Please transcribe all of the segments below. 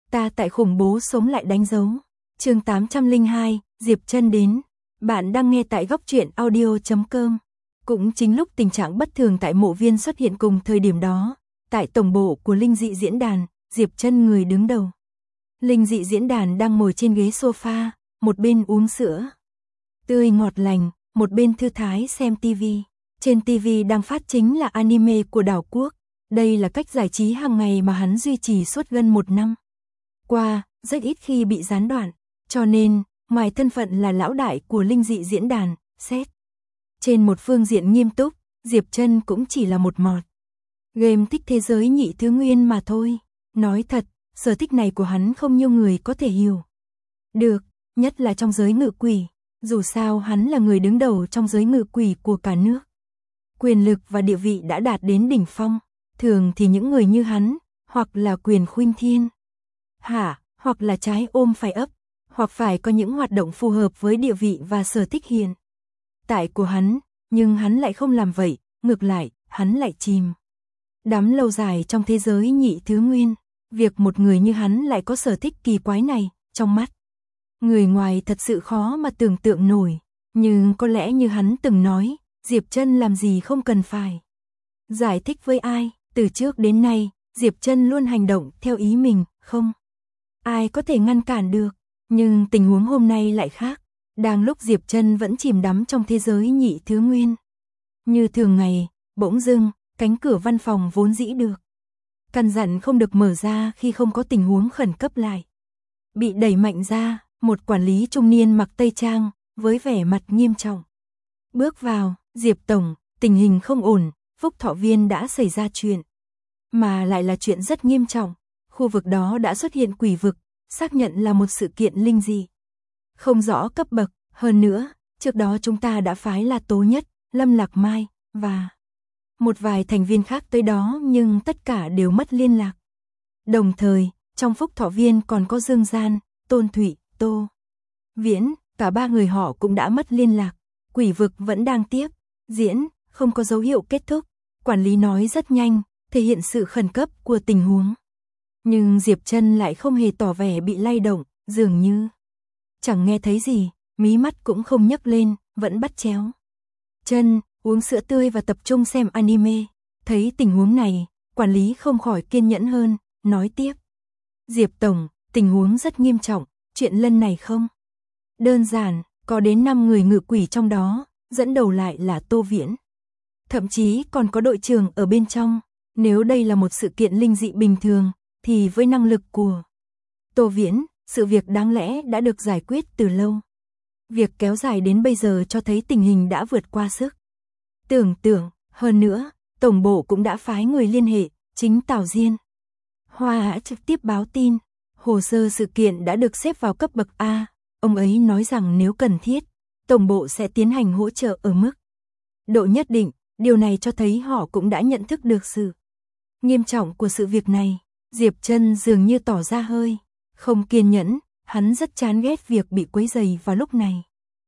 Ta tại khủng bố sống lại đánh dấu. Chương 802, Diệp Trân đến. Bạn đang nghe tại góc truyện audio.com. Cũng chính lúc tình trạng bất thường tại mộ viên xuất hiện cùng thời điểm đó, tại tổng bộ của Linh Dị diễn đàn, Diệp Trân người đứng đầu. Linh Dị diễn đàn đang ngồi trên ghế sofa, một bên uống sữa tươi ngọt lành, một bên thư thái xem TV. Trên TV đang phát chính là anime của đảo quốc. Đây là cách giải trí hàng ngày mà hắn duy trì suốt gần 1 năm qua, rất ít khi bị gián đoạn, cho nên, ngoài thân phận là lão đại của Linh Dị diễn đàn, xét trên một phương diện nghiêm túc, Diệp Trân cũng chỉ là một mọt game thích thế giới nhị thứ nguyên mà thôi. Nói thật, sở thích này của hắn không nhiều người có thể hiểu được, nhất là trong giới ngự quỷ, dù sao hắn là người đứng đầu trong giới ngự quỷ của cả nước. Quyền lực và địa vị đã đạt đến đỉnh phong, thường thì những người như hắn, hoặc là quyền khuynh thiên hoặc là trái ôm phải ấp, hoặc phải có những hoạt động phù hợp với địa vị và sở thích hiện tại của hắn, nhưng hắn lại không làm vậy, ngược lại, hắn lại chìm đắm lâu dài trong thế giới nhị thứ nguyên. Việc một người như hắn lại có sở thích kỳ quái này, trong mắt người ngoài thật sự khó mà tưởng tượng nổi, nhưng có lẽ như hắn từng nói, Diệp Trân làm gì không cần phải giải thích với ai, từ trước đến nay, Diệp Trân luôn hành động theo ý mình, không ai có thể ngăn cản được, nhưng tình huống hôm nay lại khác, đang lúc Diệp Trân vẫn chìm đắm trong thế giới nhị thứ nguyên. Như thường ngày, bỗng dưng, cánh cửa văn phòng vốn dĩ được căn dặn không được mở ra khi không có tình huống khẩn cấp lại bị đẩy mạnh ra, một quản lý trung niên mặc tây trang, với vẻ mặt nghiêm trọng bước vào. Diệp tổng, tình hình không ổn, Phúc Thọ Viên đã xảy ra chuyện, mà lại là chuyện rất nghiêm trọng, khu vực đó đã xuất hiện quỷ vực, xác nhận là một sự kiện linh dị không rõ cấp bậc, hơn nữa, trước đó chúng ta đã phái La Tố Nhất, Lâm Lạc Mai và một vài thành viên khác tới đó, nhưng tất cả đều mất liên lạc. Đồng thời, trong Phúc Thọ Viên còn có Dương Gian, Tôn Thụy, Tô Viễn, cả 3 người họ cũng đã mất liên lạc. Quỷ vực vẫn đang tiếp diễn, không có dấu hiệu kết thúc. Quản lý nói rất nhanh, thể hiện sự khẩn cấp của tình huống. Nhưng Diệp Trân lại không hề tỏ vẻ bị lay động, dường như chẳng nghe thấy gì, mí mắt cũng không nhấc lên, vẫn bắt chéo chân, uống sữa tươi và tập trung xem anime. Thấy tình huống này, quản lý không khỏi kiên nhẫn hơn, nói tiếp. Diệp tổng, tình huống rất nghiêm trọng, chuyện lần này không đơn giản, có đến 5 người ngự quỷ trong đó, dẫn đầu lại là Tô Viễn. Thậm chí còn có đội trưởng ở bên trong, nếu đây là một sự kiện linh dị bình thường, thì với năng lực của Tô Viễn, sự việc đáng lẽ đã được giải quyết từ lâu. Việc kéo dài đến bây giờ cho thấy tình hình đã vượt qua sức tưởng tượng, hơn nữa, tổng bộ cũng đã phái người liên hệ, chính Tào Diên Hoa trực tiếp báo tin, hồ sơ sự kiện đã được xếp vào cấp bậc A, ông ấy nói rằng nếu cần thiết, tổng bộ sẽ tiến hành hỗ trợ ở mức độ nhất định, điều này cho thấy họ cũng đã nhận thức được sự nghiêm trọng của sự việc này. Diệp Trân dường như tỏ ra hơi không kiên nhẫn, hắn rất chán ghét việc bị quấy rầy vào lúc này.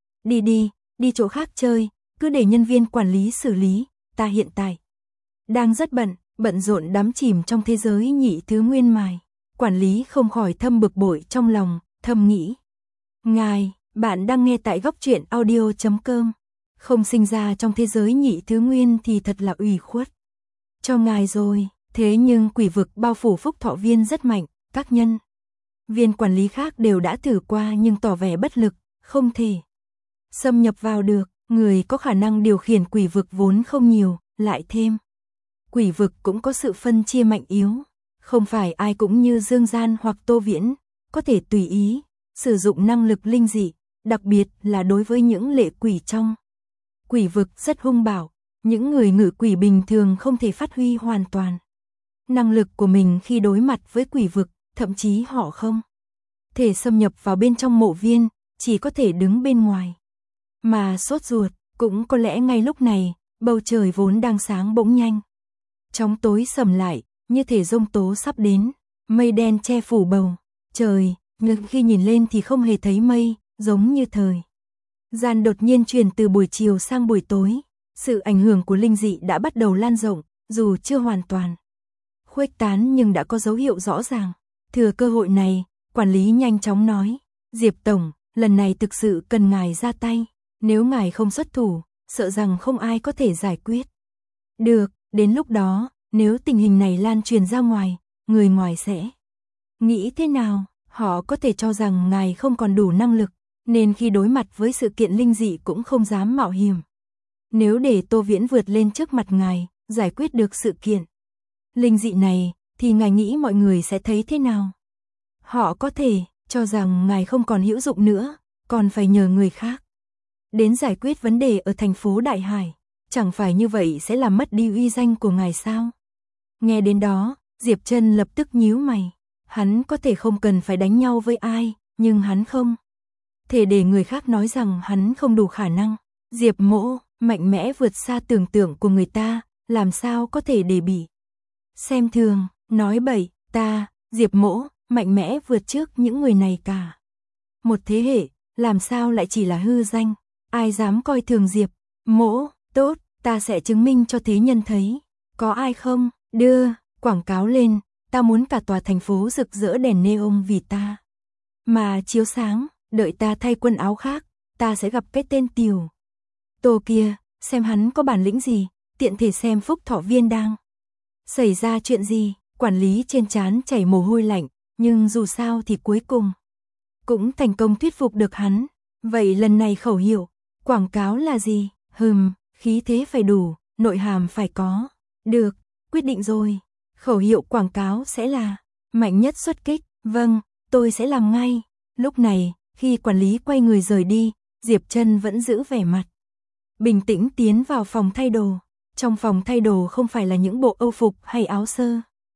Đi chỗ khác chơi, cứ để nhân viên quản lý xử lý, ta hiện tại đang rất bận rộn đắm chìm trong thế giới nhị thứ nguyên mài. Quản lý không khỏi thầm bực bội trong lòng, thầm nghĩ. Ngài, bạn đang nghe tại góc truyện audio.com. Không sinh ra trong thế giới nhị thứ nguyên thì thật là ủy khuất cho ngài rồi. Thế nhưng quỷ vực bao phủ Phúc Thọ Viên rất mạnh, các nhân viên quản lý khác đều đã thử qua nhưng tỏ vẻ bất lực, không thể xâm nhập vào được. Người có khả năng điều khiển quỷ vực vốn không nhiều, lại thêm quỷ vực cũng có sự phân chia mạnh yếu, không phải ai cũng như Dương Gian hoặc Tô Viễn có thể tùy ý sử dụng năng lực linh dị, đặc biệt là đối với những lệ quỷ trong quỷ vực rất hung bạo, những người ngự quỷ bình thường không thể phát huy hoàn toàn năng lực của mình khi đối mặt với quỷ vực, thậm chí họ không thể xâm nhập vào bên trong mộ viên, chỉ có thể đứng bên ngoài. Mà sốt ruột, cũng có lẽ ngay lúc này, bầu trời vốn đang sáng bỗng nhanh chóng tối sầm lại, như thể giông tố sắp đến, mây đen che phủ bầu trời, nhưng khi nhìn lên thì không hề thấy mây, giống như thời gian đột nhiên chuyển từ buổi chiều sang buổi tối. Sự ảnh hưởng của linh dị đã bắt đầu lan rộng, dù chưa hoàn toàn khuếch tán nhưng đã có dấu hiệu rõ ràng. Thừa cơ hội này, quản lý nhanh chóng nói, Diệp Tổng, lần này thực sự cần ngài ra tay, nếu ngài không xuất thủ, sợ rằng không ai có thể giải quyết. Được, đến lúc đó, nếu tình hình này lan truyền ra ngoài, người ngoài sẽ nghĩ thế nào? Họ có thể cho rằng ngài không còn đủ năng lực, nên khi đối mặt với sự kiện linh dị cũng không dám mạo hiểm. Nếu để Tô Viễn vượt lên trước mặt ngài, giải quyết được sự kiện linh dị này, thì ngài nghĩ mọi người sẽ thấy thế nào? Họ có thể cho rằng ngài không còn hữu dụng nữa, còn phải nhờ người khác đến giải quyết vấn đề ở thành phố Đại Hải. Chẳng phải như vậy sẽ làm mất đi uy danh của ngài sao? Nghe đến đó, Diệp Trân lập tức nhíu mày. Hắn có thể không cần phải đánh nhau với ai, nhưng hắn không thể để người khác nói rằng hắn không đủ khả năng. Diệp Mỗ, mạnh mẽ vượt xa tưởng tượng của người ta, làm sao có thể để bị xem thường, nói bậy, ta, Diệp Mỗ, mạnh mẽ vượt trước những người này cả. Một thế hệ, làm sao lại chỉ là hư danh, ai dám coi thường Diệp Mỗ, tốt, ta sẽ chứng minh cho thế nhân thấy. Có ai không, đưa, quảng cáo lên, ta muốn cả tòa thành phố rực rỡ đèn neon vì ta. Mà chiếu sáng, đợi ta thay quần áo khác, ta sẽ gặp cái tên Tiểu Tô kia, xem hắn có bản lĩnh gì, tiện thể xem Phúc Thọ Viên đang xảy ra chuyện gì. Quản lý trên trán chảy mồ hôi lạnh, nhưng dù sao thì cuối cùng cũng thành công thuyết phục được hắn. Vậy lần này khẩu hiệu quảng cáo là gì? Khí thế phải đủ, nội hàm phải có. Được, quyết định rồi. Khẩu hiệu quảng cáo sẽ là mạnh nhất xuất kích. Vâng, tôi sẽ làm ngay. Lúc này, khi quản lý quay người rời đi, Diệp Trân vẫn giữ vẻ mặt bình tĩnh tiến vào phòng thay đồ. Trong phòng thay đồ không phải là những bộ âu phục hay áo sơ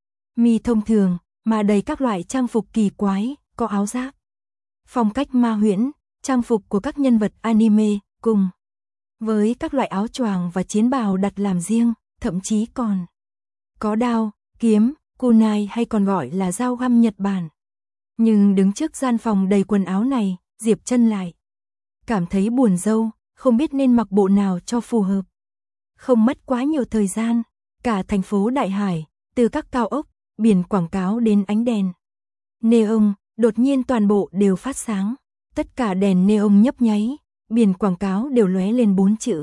mi thông thường, mà đầy các loại trang phục kỳ quái, có áo giáp phong cách ma huyễn, trang phục của các nhân vật anime, cùng với các loại áo choàng và chiến bào đặt làm riêng, thậm chí còn có đao, kiếm, kunai hay còn gọi là dao găm Nhật Bản. Nhưng đứng trước gian phòng đầy quần áo này, Diệp Trân lại cảm thấy buồn rầu, không biết nên mặc bộ nào cho phù hợp. Không mất quá nhiều thời gian, cả thành phố Đại Hải, từ các cao ốc, biển quảng cáo đến ánh đèn neon, đột nhiên toàn bộ đều phát sáng. Tất cả đèn neon nhấp nháy, biển quảng cáo đều lóe lên 4 chữ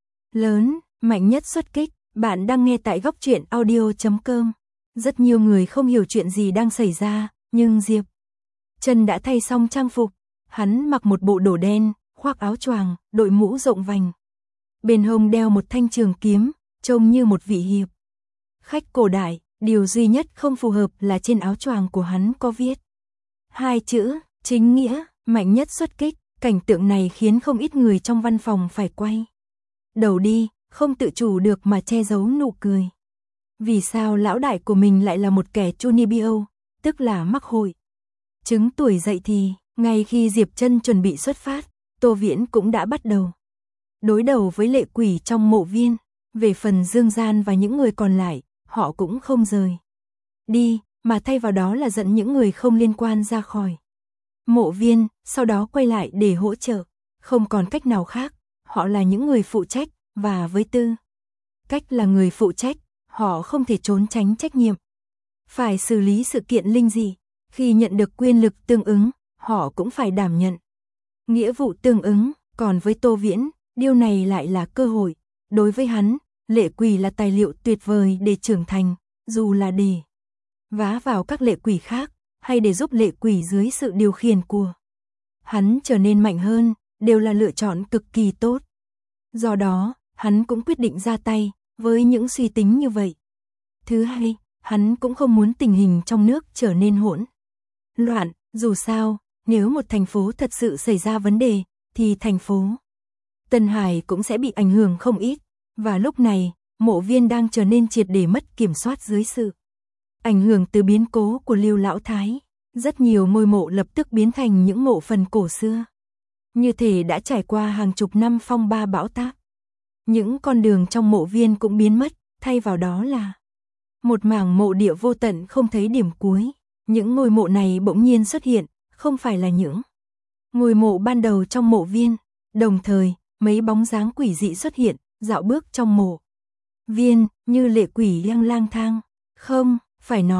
lớn, mạnh nhất xuất kích. Bạn đang nghe tại Góc Truyện Audio.com. Rất nhiều người không hiểu chuyện gì đang xảy ra, nhưng Diệp Trân đã thay xong trang phục. Hắn mặc một bộ đồ đen, khoác áo choàng, đội mũ rộng vành. Bên hông đeo một thanh trường kiếm, trông như một vị hiệp khách cổ đại. Điều duy nhất không phù hợp là trên áo choàng của hắn có viết 2 chữ, chính nghĩa, mạnh nhất xuất kích. Cảnh tượng này khiến không ít người trong văn phòng phải quay đầu đi, không tự chủ được mà che giấu nụ cười. Vì sao lão đại của mình lại là một kẻ chunibyo, tức là mắc hội chứng tuổi dậy thì, ngay khi Diệp Trân chuẩn bị xuất phát, Tô Viễn cũng đã bắt đầu đối đầu với lệ quỷ trong mộ viên. Về phần Dương Gian và những người còn lại, họ cũng không rời đi, mà thay vào đó là dẫn những người không liên quan ra khỏi mộ viên, sau đó quay lại để hỗ trợ. Không còn cách nào khác, họ là những người phụ trách, và với tư cách là người phụ trách, họ không thể trốn tránh trách nhiệm. Phải xử lý sự kiện linh dị, khi nhận được quyền lực tương ứng, họ cũng phải đảm nhận nghĩa vụ tương ứng. Còn với Tô Viễn, điều này lại là cơ hội. Đối với hắn, lệ quỷ là tài liệu tuyệt vời để trưởng thành, dù là để vá vào các lệ quỷ khác, hay để giúp lệ quỷ dưới sự điều khiển của hắn trở nên mạnh hơn, đều là lựa chọn cực kỳ tốt. Do đó, hắn cũng quyết định ra tay, với những suy tính như vậy. Thứ hai, hắn cũng không muốn tình hình trong nước trở nên hỗn loạn. Dù sao, nếu một thành phố thật sự xảy ra vấn đề, thì thành phố Tân Hải cũng sẽ bị ảnh hưởng không ít. Và lúc này, mộ viên đang trở nên triệt để mất kiểm soát dưới sự ảnh hưởng từ biến cố của Lưu Lão Thái. Rất nhiều ngôi mộ lập tức biến thành những mộ phần cổ xưa, như thể đã trải qua hàng chục năm phong ba bão táp. Những con đường trong mộ viên cũng biến mất, thay vào đó là một mảng mộ địa vô tận không thấy điểm cuối. Những ngôi mộ này bỗng nhiên xuất hiện, không phải là những ngôi mộ ban đầu trong mộ viên. Đồng thời, mấy bóng dáng quỷ dị xuất hiện, dạo bước trong mộ viên, như lệ quỷ đang lang thang. Không, phải nói,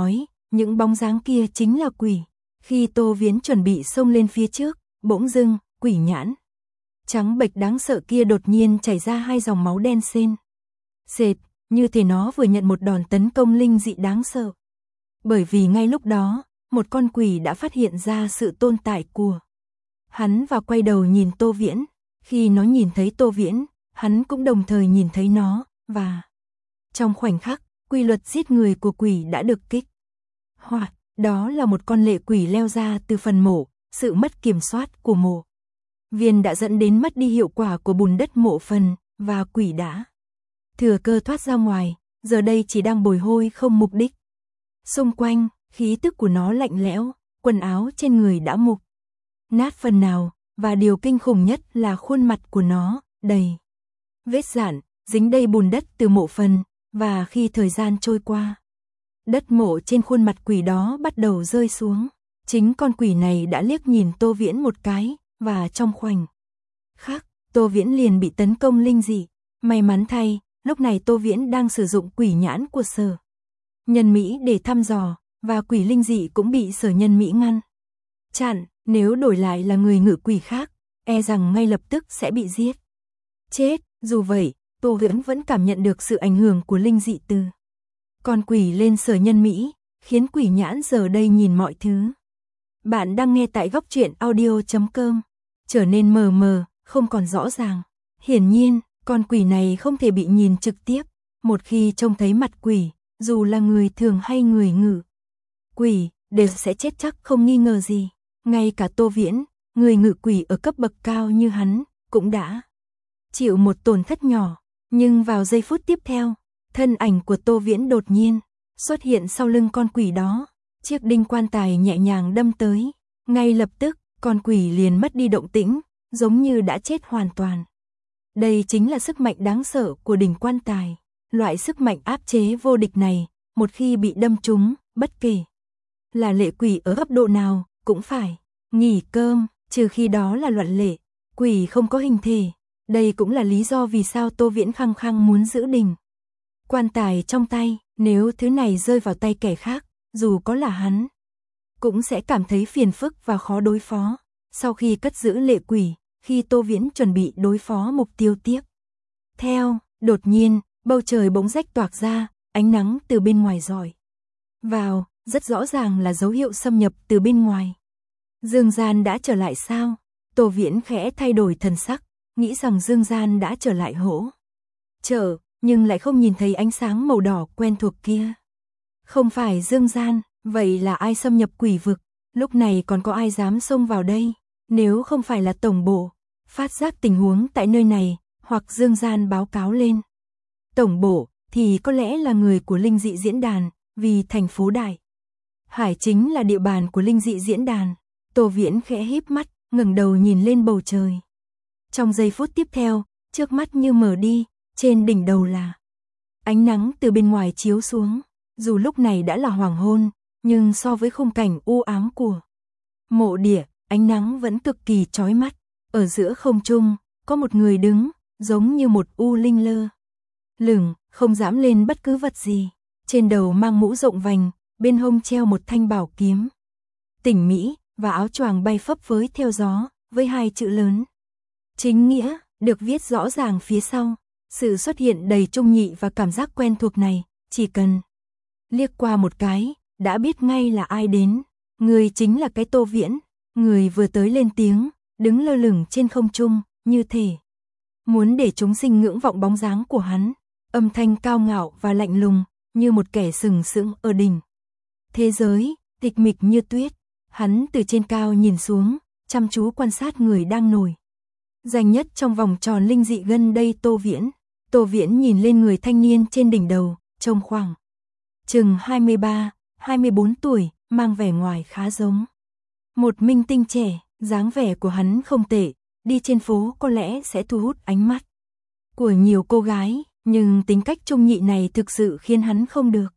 những bóng dáng kia chính là quỷ. Khi Tô Viễn chuẩn bị xông lên phía trước, bỗng dưng, quỷ nhãn trắng bệch đáng sợ kia đột nhiên chảy ra hai dòng máu đen sên. Sệt, như thể nó vừa nhận một đòn tấn công linh dị đáng sợ. Bởi vì ngay lúc đó, một con quỷ đã phát hiện ra sự tồn tại của hắn và quay đầu nhìn Tô Viễn. Khi nó nhìn thấy Tô Viễn, hắn cũng đồng thời nhìn thấy nó, và trong khoảnh khắc, quy luật giết người của quỷ đã được kích hoạt. Đó là một con lệ quỷ leo ra từ phần mộ. Sự mất kiểm soát của mộ viên đã dẫn đến mất đi hiệu quả của bùn đất mộ phần, và quỷ đã thừa cơ thoát ra ngoài, giờ đây chỉ đang bồi hồi không mục đích. Xung quanh, khí tức của nó lạnh lẽo, quần áo trên người đã mục nát phần nào, và điều kinh khủng nhất là khuôn mặt của nó đầy vết rạn, dính đầy bùn đất từ mộ phần, và khi thời gian trôi qua, đất mộ trên khuôn mặt quỷ đó bắt đầu rơi xuống. Chính con quỷ này đã liếc nhìn Tô Viễn một cái, và trong khoảnh khắc, Tô Viễn liền bị tấn công linh dị. May mắn thay, lúc này Tô Viễn đang sử dụng quỷ nhãn của Sở Nhân Mỹ để thăm dò, và quỷ linh dị cũng bị Sở Nhân Mỹ ngăn chặn. Nếu đổi lại là người ngự quỷ khác, e rằng ngay lập tức sẽ bị giết chết. Dù vậy, Tô Viễn vẫn cảm nhận được sự ảnh hưởng của linh dị từ con quỷ lên Sở Nhân Mỹ, khiến quỷ nhãn giờ đây nhìn mọi thứ. Bạn đang nghe tại góc truyện audio.com, trở nên mờ mờ, không còn rõ ràng. Hiển nhiên, con quỷ này không thể bị nhìn trực tiếp. Một khi trông thấy mặt quỷ, dù là người thường hay người ngự quỷ, đều sẽ chết chắc không nghi ngờ gì. Ngay cả Tô Viễn, người ngự quỷ ở cấp bậc cao như hắn, cũng đã chịu một tổn thất nhỏ. Nhưng vào giây phút tiếp theo, thân ảnh của Tô Viễn đột nhiên xuất hiện sau lưng con quỷ đó. Chiếc đinh quan tài nhẹ nhàng đâm tới. Ngay lập tức, con quỷ liền mất đi động tĩnh, giống như đã chết hoàn toàn. Đây chính là sức mạnh đáng sợ của đỉnh quan tài. Loại sức mạnh áp chế vô địch này, một khi bị đâm trúng, bất kể là lệ quỷ ở cấp độ nào, cũng phải nghỉ cơm, trừ khi đó là loạn lệ. Quỷ không có hình thể. Đây cũng là lý do vì sao Tô Viễn khăng khăng muốn giữ đỉnh quan tài trong tay. Nếu thứ này rơi vào tay kẻ khác, dù có là hắn, cũng sẽ cảm thấy phiền phức và khó đối phó. Sau khi cất giữ lệ quỷ, khi Tô Viễn chuẩn bị đối phó mục tiêu tiếp theo, đột nhiên, bầu trời bỗng rách toạc ra, ánh nắng từ bên ngoài rọi vào, rất rõ ràng là dấu hiệu xâm nhập từ bên ngoài. Dương gian đã trở lại sao? Tô Viễn khẽ thay đổi thần sắc, nghĩ rằng Dương gian đã trở lại hỗ trợ, nhưng lại không nhìn thấy ánh sáng màu đỏ quen thuộc kia. Không phải Dương gian, vậy là ai xâm nhập quỷ vực? Lúc này còn có ai dám xông vào đây? Nếu không phải là tổng bộ phát giác tình huống tại nơi này, hoặc Dương gian báo cáo lên tổng bộ, thì có lẽ là người của linh dị diễn đàn, vì thành phố Đại Hải chính là địa bàn của linh dị diễn đàn. Tô Viễn khẽ híp mắt, ngẩng đầu nhìn lên bầu trời. Trong giây phút tiếp theo, trước mắt như mở đi, trên đỉnh đầu là ánh nắng từ bên ngoài chiếu xuống. Dù lúc này đã là hoàng hôn, nhưng so với khung cảnh u ám của mộ địa, ánh nắng vẫn cực kỳ chói mắt. Ở giữa không trung, có một người đứng, giống như một u linh lơ lửng, không dám lên bất cứ vật gì. Trên đầu mang mũ rộng vành, bên hông treo một thanh bảo kiếm Tỉnh Mỹ, và áo choàng bay phấp phới theo gió, với hai chữ lớn Chính Nghĩa được viết rõ ràng phía sau. Sự xuất hiện đầy trung nhị và cảm giác quen thuộc này, chỉ cần liếc qua một cái, đã biết ngay là ai đến. Người chính là cái Tô Viễn, người vừa tới lên tiếng, đứng lơ lửng trên không trung, như thể muốn để chúng sinh ngưỡng vọng bóng dáng của hắn. Âm thanh cao ngạo và lạnh lùng, như một kẻ sừng sững ở đỉnh thế giới, tịch mịch như tuyết. Hắn từ trên cao nhìn xuống, chăm chú quan sát người đang nổi danh nhất trong vòng tròn linh dị gần đây, Tô Viễn. Tô Viễn nhìn lên người thanh niên trên đỉnh đầu, trông khoảng chừng 23, 24 tuổi, mang vẻ ngoài khá giống một minh tinh trẻ. Dáng vẻ của hắn không tệ, đi trên phố có lẽ sẽ thu hút ánh mắt của nhiều cô gái, nhưng tính cách trung nhị này thực sự khiến hắn không được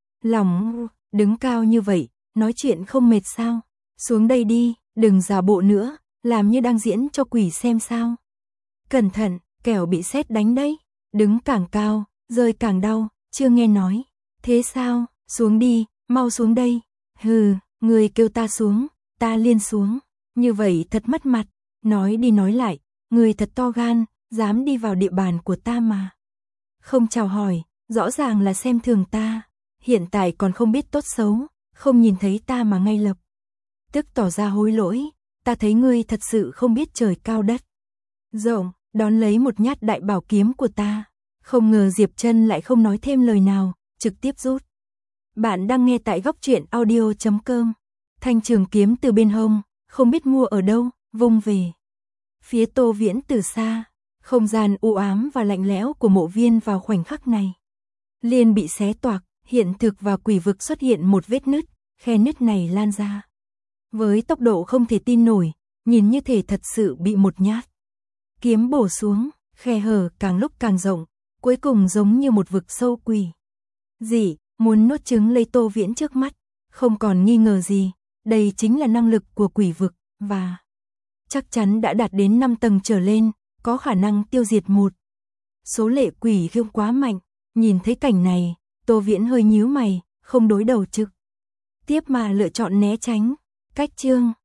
lòng. Đứng cao như vậy, nói chuyện không mệt sao? Xuống đây đi, đừng giả bộ nữa, làm như đang diễn cho quỷ xem sao. Cẩn thận, kẻo bị sét đánh đấy. Đứng càng cao, rơi càng đau, chưa nghe nói. Thế sao, xuống đi, mau xuống đây. Hừ, người kêu ta xuống, ta liền xuống. Như vậy thật mất mặt. Nói đi nói lại, người thật to gan, dám đi vào địa bàn của ta mà. Không chào hỏi, rõ ràng là xem thường ta. Hiện tại còn không biết tốt xấu, không nhìn thấy ta mà ngay lập tức tỏ ra hối lỗi. Ta thấy ngươi thật sự không biết trời cao đất rộng, đón lấy một nhát đại bảo kiếm của ta. Không ngờ Diệp Trân lại không nói thêm lời nào, trực tiếp rút. Bạn đang nghe tại góc truyện audio.com. Thanh trường kiếm từ bên hông, không biết mua ở đâu, vung về phía Tô Viễn từ xa. Không gian u ám và lạnh lẽo của mộ viên vào khoảnh khắc này liền bị xé toạc, hiện thực và quỷ vực xuất hiện một vết nứt, khe nứt này lan ra với tốc độ không thể tin nổi, nhìn như thể thật sự bị một nhát kiếm bổ xuống, khe hở càng lúc càng rộng, cuối cùng giống như một vực sâu quỷ dị, muốn nuốt chửng lấy Tô Viễn trước mắt. Không còn nghi ngờ gì, đây chính là năng lực của quỷ vực, và chắc chắn đã đạt đến 5 tầng trở lên, có khả năng tiêu diệt một số lệ quỷ khiêu quá mạnh. Nhìn thấy cảnh này, Tô Viễn hơi nhíu mày, không đối đầu trực tiếp mà lựa chọn né tránh. Cách chương